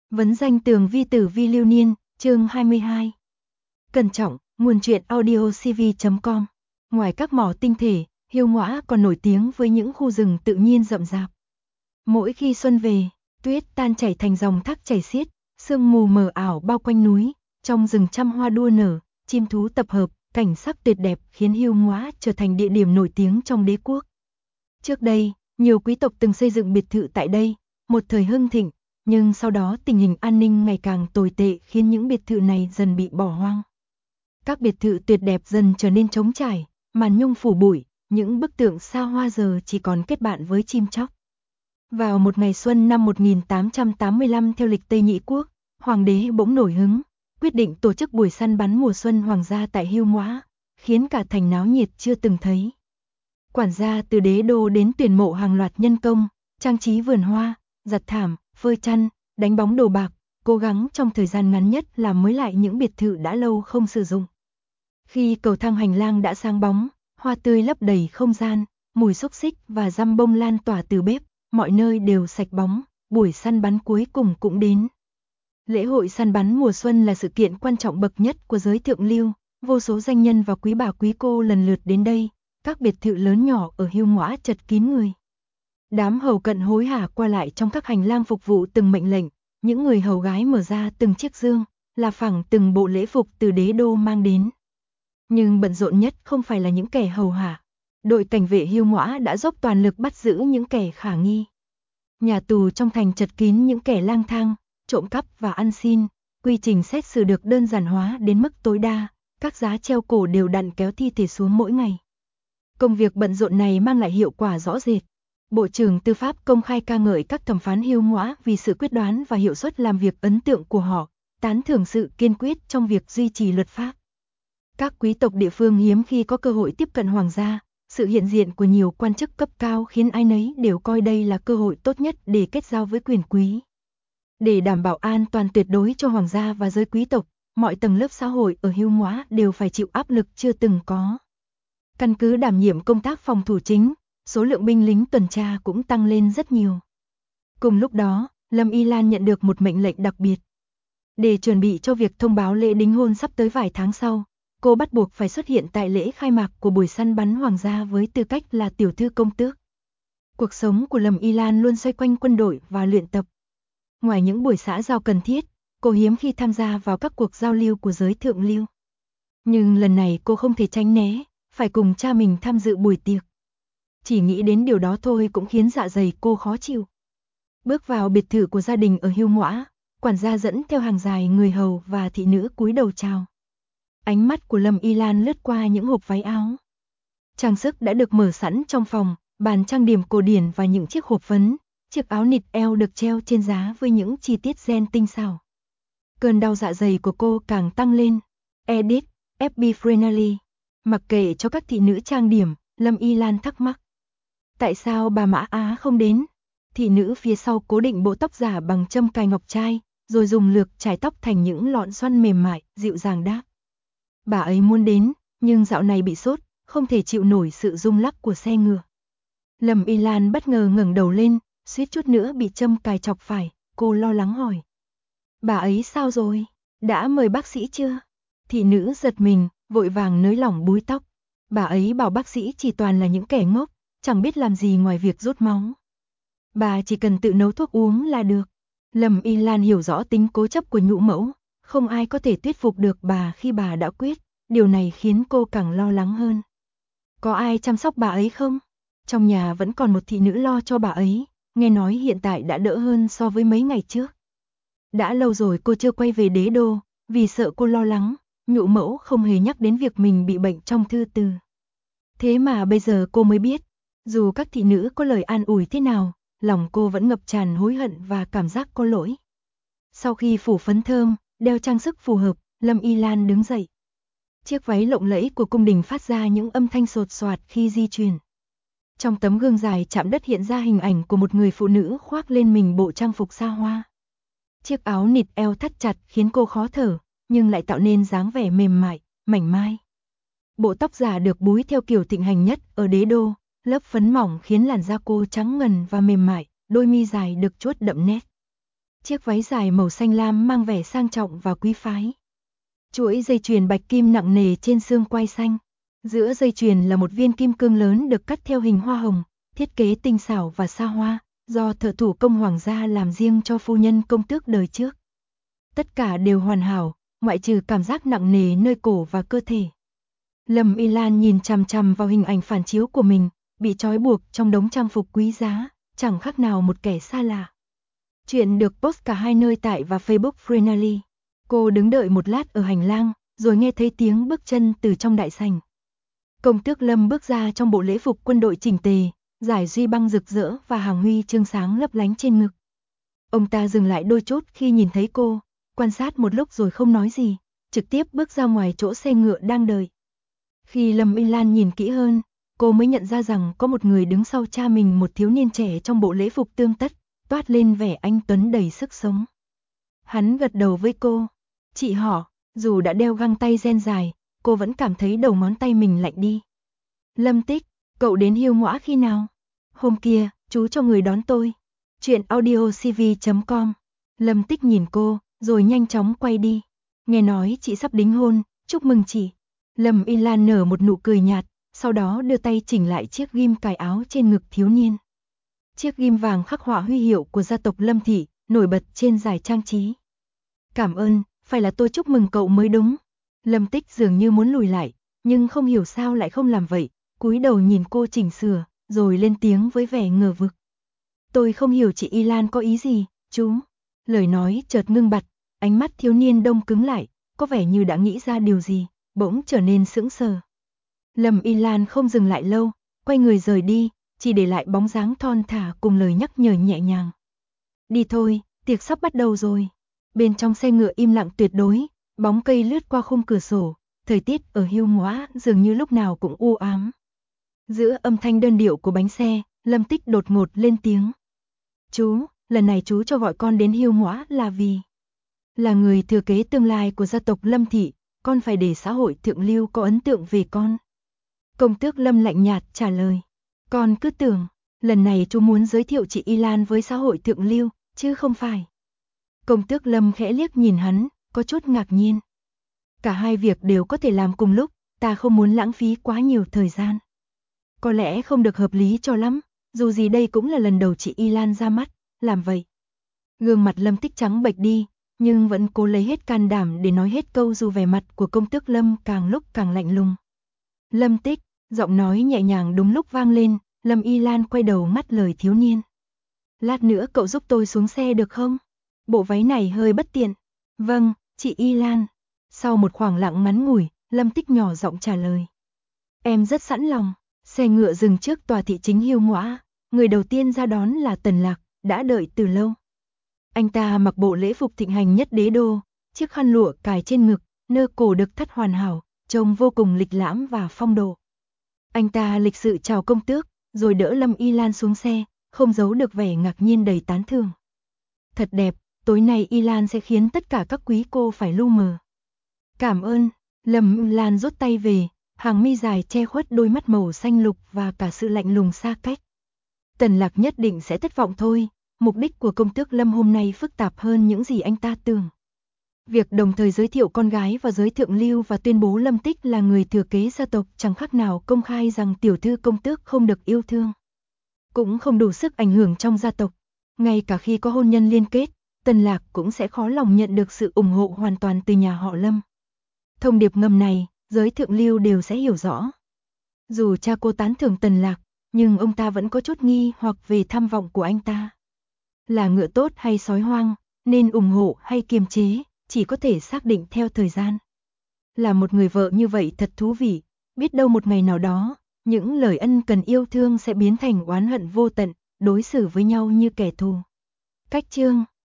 Vấn danh tường vi tử vi lưu niên, chương 22. Cẩn trọng, nguồn truyện audio cv.com. Ngoài các mỏ tinh thể, Hiêu Ngõa còn nổi tiếng với những khu rừng tự nhiên rậm rạp. Mỗi khi xuân về, tuyết tan chảy thành dòng thác chảy xiết, sương mù mờ ảo bao quanh núi, trong rừng trăm hoa đua nở, chim thú tập hợp, cảnh sắc tuyệt đẹp khiến Hiêu Ngõa trở thành địa điểm nổi tiếng trong đế quốc. Trước đây, nhiều quý tộc từng xây dựng biệt thự tại đây, một thời hưng thịnh, nhưng sau đó tình hình an ninh ngày càng tồi tệ khiến những biệt thự này dần bị bỏ hoang. Các biệt thự tuyệt đẹp dần trở nên trống trải, màn nhung phủ bụi, những bức tượng xa hoa giờ chỉ còn kết bạn với chim chóc. Vào một ngày xuân năm 1885 theo lịch Tây Nhĩ Quốc, hoàng đế bỗng nổi hứng, quyết định tổ chức buổi săn bắn mùa xuân hoàng gia tại Hiêu Ngõa, khiến cả thành náo nhiệt chưa từng thấy. Quản gia từ đế đô đến tuyển mộ hàng loạt nhân công, trang trí vườn hoa, giặt thảm, phơi chăn, đánh bóng đồ bạc, cố gắng trong thời gian ngắn nhất làm mới lại những biệt thự đã lâu không sử dụng. Khi cầu thang hành lang đã sáng bóng, hoa tươi lấp đầy không gian, mùi xúc xích và răm bông lan tỏa từ bếp, mọi nơi đều sạch bóng, buổi săn bắn cuối cùng cũng đến. Lễ hội săn bắn mùa xuân là sự kiện quan trọng bậc nhất của giới thượng lưu, vô số danh nhân và quý bà quý cô lần lượt đến đây, các biệt thự lớn nhỏ ở Hiêu Ngõa chật kín người. Đám hầu cận hối hả qua lại trong các hành lang phục vụ từng mệnh lệnh, những người hầu gái mở ra từng chiếc dương, là phẳng từng bộ lễ phục từ đế đô mang đến. Nhưng bận rộn nhất không phải là những kẻ hầu hạ. Đội cảnh vệ Hiêu Ngõa đã dốc toàn lực bắt giữ những kẻ khả nghi. Nhà tù trong thành chật kín những kẻ lang thang, trộm cắp và ăn xin, quy trình xét xử được đơn giản hóa đến mức tối đa, các giá treo cổ đều đặn kéo thi thể xuống mỗi ngày. Công việc bận rộn này mang lại hiệu quả rõ rệt. Bộ trưởng Tư pháp công khai ca ngợi các thẩm phán Hiêu Ngõa vì sự quyết đoán và hiệu suất làm việc ấn tượng của họ, tán thưởng sự kiên quyết trong việc duy trì luật pháp. Các quý tộc địa phương hiếm khi có cơ hội tiếp cận hoàng gia, sự hiện diện của nhiều quan chức cấp cao khiến ai nấy đều coi đây là cơ hội tốt nhất để kết giao với quyền quý. Để đảm bảo an toàn tuyệt đối cho hoàng gia và giới quý tộc, mọi tầng lớp xã hội ở Hiêu Ngõa đều phải chịu áp lực chưa từng có. Căn cứ đảm nhiệm công tác phòng thủ chính, số lượng binh lính tuần tra cũng tăng lên rất nhiều. Cùng lúc đó, Lâm Y Lan nhận được một mệnh lệnh đặc biệt. Để chuẩn bị cho việc thông báo lễ đính hôn sắp tới vài tháng sau, cô bắt buộc phải xuất hiện tại lễ khai mạc của buổi săn bắn hoàng gia với tư cách là tiểu thư công tước. Cuộc sống của Lâm Y Lan luôn xoay quanh quân đội và luyện tập. Ngoài những buổi xã giao cần thiết, cô hiếm khi tham gia vào các cuộc giao lưu của giới thượng lưu. Nhưng lần này cô không thể tránh né, phải cùng cha mình tham dự buổi tiệc. Chỉ nghĩ đến điều đó thôi cũng khiến dạ dày cô khó chịu. Bước vào biệt thự của gia đình ở Hiêu Ngõa, quản gia dẫn theo hàng dài người hầu và thị nữ cúi đầu chào. Ánh mắt của Lâm Y Lan lướt qua những hộp váy áo. Trang sức đã được mở sẵn trong phòng, bàn trang điểm cổ điển và những chiếc hộp phấn, chiếc áo nịt eo được treo trên giá với những chi tiết gen tinh xảo. Cơn đau dạ dày của cô càng tăng lên. Edit, FB Friendly. Mặc kệ cho các thị nữ trang điểm, Lâm Y Lan thắc mắc. Tại sao bà Mã Á không đến? Thị nữ phía sau cố định bộ tóc giả bằng châm cài ngọc trai, rồi dùng lược chải tóc thành những lọn xoăn mềm mại, dịu dàng đáp. Bà ấy muốn đến, nhưng dạo này bị sốt, không thể chịu nổi sự rung lắc của xe ngựa. Lâm Y Lan bất ngờ ngẩng đầu lên, suýt chút nữa bị châm cài chọc phải, cô lo lắng hỏi. Bà ấy sao rồi? Đã mời bác sĩ chưa? Thị nữ giật mình, vội vàng nới lỏng búi tóc. Bà ấy bảo bác sĩ chỉ toàn là những kẻ ngốc, chẳng biết làm gì ngoài việc rút máu. Bà chỉ cần tự nấu thuốc uống là được. Lâm Y Lan hiểu rõ tính cố chấp của nhũ mẫu, không ai có thể thuyết phục được bà khi bà đã quyết, điều này khiến cô càng lo lắng hơn. Có ai chăm sóc bà ấy không? Trong nhà vẫn còn một thị nữ lo cho bà ấy, nghe nói hiện tại đã đỡ hơn so với mấy ngày trước. Đã lâu rồi cô chưa quay về đế đô, vì sợ cô lo lắng, nhũ mẫu không hề nhắc đến việc mình bị bệnh trong thư từ. Thế mà bây giờ cô mới biết, dù các thị nữ có lời an ủi thế nào, lòng cô vẫn ngập tràn hối hận và cảm giác có lỗi. Sau khi phủ phấn thơm, đeo trang sức phù hợp, Lâm Y Lan đứng dậy. Chiếc váy lộng lẫy của cung đình phát ra những âm thanh sột soạt khi di chuyển. Trong tấm gương dài chạm đất hiện ra hình ảnh của một người phụ nữ khoác lên mình bộ trang phục xa hoa. Chiếc áo nịt eo thắt chặt khiến cô khó thở, nhưng lại tạo nên dáng vẻ mềm mại, mảnh mai. Bộ tóc giả được búi theo kiểu thịnh hành nhất ở đế đô, lớp phấn mỏng khiến làn da cô trắng ngần và mềm mại, đôi mi dài được chuốt đậm nét. chiếc váy dài màu xanh lam mang vẻ sang trọng và quý phái. Chuỗi dây chuyền bạch kim nặng nề trên xương quai xanh. Giữa dây chuyền là một viên kim cương lớn được cắt theo hình hoa hồng, thiết kế tinh xảo và xa hoa, do thợ thủ công hoàng gia làm riêng cho phu nhân công tước đời trước. Tất cả đều hoàn hảo, ngoại trừ cảm giác nặng nề nơi cổ và cơ thể. Lâm Y Lan nhìn chằm chằm vào hình ảnh phản chiếu của mình, bị trói buộc trong đống trang phục quý giá, chẳng khác nào một kẻ xa lạ. Chuyện được post cả hai nơi tại và Facebook Freenally. Cô đứng đợi một lát ở hành lang, rồi nghe thấy tiếng bước chân từ trong đại sảnh. Công tước Lâm bước ra trong bộ lễ phục quân đội chỉnh tề, dải duy băng rực rỡ và hàng huy chương sáng lấp lánh trên ngực. Ông ta dừng lại đôi chút khi nhìn thấy cô, quan sát một lúc rồi không nói gì, trực tiếp bước ra ngoài chỗ xe ngựa đang đợi. Khi Lâm Y Lan nhìn kỹ hơn, cô mới nhận ra rằng có một người đứng sau cha mình, một thiếu niên trẻ trong bộ lễ phục tươm tất, toát lên vẻ anh tuấn đầy sức sống. Hắn gật đầu với cô. Chị họ, dù đã đeo găng tay ren dài, cô vẫn cảm thấy đầu ngón tay mình lạnh đi. Lâm Tích, cậu đến Hiêu Ngõa khi nào? Hôm kia, chú cho người đón tôi. Chuyện audiocv.com. Lâm Tích nhìn cô, rồi nhanh chóng quay đi. Nghe nói chị sắp đính hôn, chúc mừng chị. Lâm Y Lan nở một nụ cười nhạt, sau đó đưa tay chỉnh lại chiếc ghim cài áo trên ngực thiếu niên. Chiếc ghim vàng khắc họa huy hiệu của gia tộc Lâm Thị, nổi bật trên dải trang trí. Cảm ơn, phải là tôi chúc mừng cậu mới đúng. Lâm Tích dường như muốn lùi lại, nhưng không hiểu sao lại không làm vậy, cúi đầu nhìn cô chỉnh sửa, rồi lên tiếng với vẻ ngờ vực. Tôi không hiểu chị Y Lan có ý gì, chú. Lời nói chợt ngưng bặt, ánh mắt thiếu niên đông cứng lại, có vẻ như đã nghĩ ra điều gì, bỗng trở nên sững sờ. Lâm Y Lan không dừng lại lâu, quay người rời đi, chỉ để lại bóng dáng thon thả cùng lời nhắc nhở nhẹ nhàng. Đi thôi, tiệc sắp bắt đầu rồi. Bên trong xe ngựa im lặng tuyệt đối, bóng cây lướt qua khung cửa sổ, thời tiết ở Hiêu Ngõa dường như lúc nào cũng u ám. Giữa âm thanh đơn điệu của bánh xe, Lâm Tích đột ngột lên tiếng. Chú, lần này chú cho gọi con đến Hiêu Ngõa là vì là người thừa kế tương lai của gia tộc Lâm Thị, con phải để xã hội thượng lưu có ấn tượng về con. Công tước Lâm lạnh nhạt trả lời. Con cứ tưởng, lần này chú muốn giới thiệu chị Y Lan với xã hội thượng lưu, chứ không phải. Công tước Lâm khẽ liếc nhìn hắn, có chút ngạc nhiên. Cả hai việc đều có thể làm cùng lúc, ta không muốn lãng phí quá nhiều thời gian. Có lẽ không được hợp lý cho lắm, dù gì đây cũng là lần đầu chị Y Lan ra mắt, làm vậy. Gương mặt Lâm Tích trắng bệch đi, nhưng vẫn cố lấy hết can đảm để nói hết câu dù vẻ mặt của công tước Lâm càng lúc càng lạnh lùng. Lâm Tích, giọng nói nhẹ nhàng đúng lúc vang lên, Lâm Y Lan quay đầu ngắt lời thiếu niên. Lát nữa cậu giúp tôi xuống xe được không? Bộ váy này hơi bất tiện. Vâng, chị Y Lan. Sau một khoảng lặng ngắn ngủi, Lâm Tích nhỏ giọng trả lời. Em rất sẵn lòng. Xe ngựa dừng trước tòa thị chính Hiêu Ngõa. Người đầu tiên ra đón là Tần Lạc, đã đợi từ lâu. Anh ta mặc bộ lễ phục thịnh hành nhất đế đô, chiếc khăn lụa cài trên ngực, nơ cổ được thắt hoàn hảo, trông vô cùng lịch lãm và phong độ. Anh ta lịch sự chào công tước, rồi đỡ Lâm Y Lan xuống xe, không giấu được vẻ ngạc nhiên đầy tán thưởng. Thật đẹp, tối nay Y Lan sẽ khiến tất cả các quý cô phải lu mờ. Cảm ơn, Lâm Y Lan rút tay về, hàng mi dài che khuất đôi mắt màu xanh lục và cả sự lạnh lùng xa cách. Tần Lạc nhất định sẽ thất vọng thôi, mục đích của công tước Lâm hôm nay phức tạp hơn những gì anh ta tưởng. Việc đồng thời giới thiệu con gái vào giới thượng lưu và tuyên bố Lâm Tích là người thừa kế gia tộc chẳng khác nào công khai rằng tiểu thư công tước không được yêu thương. Cũng không đủ sức ảnh hưởng trong gia tộc. Ngay cả khi có hôn nhân liên kết, Tần Lạc cũng sẽ khó lòng nhận được sự ủng hộ hoàn toàn từ nhà họ Lâm. Thông điệp ngầm này, giới thượng lưu đều sẽ hiểu rõ. Dù cha cô tán thưởng Tần Lạc, nhưng ông ta vẫn có chút nghi hoặc về tham vọng của anh ta. Là ngựa tốt hay sói hoang, nên ủng hộ hay kiềm chế, chỉ có thể xác định theo thời gian. Là một người vợ như vậy thật thú vị, biết đâu một ngày nào đó, những lời ân cần yêu thương sẽ biến thành oán hận vô tận, đối xử với nhau như kẻ thù. Cách chương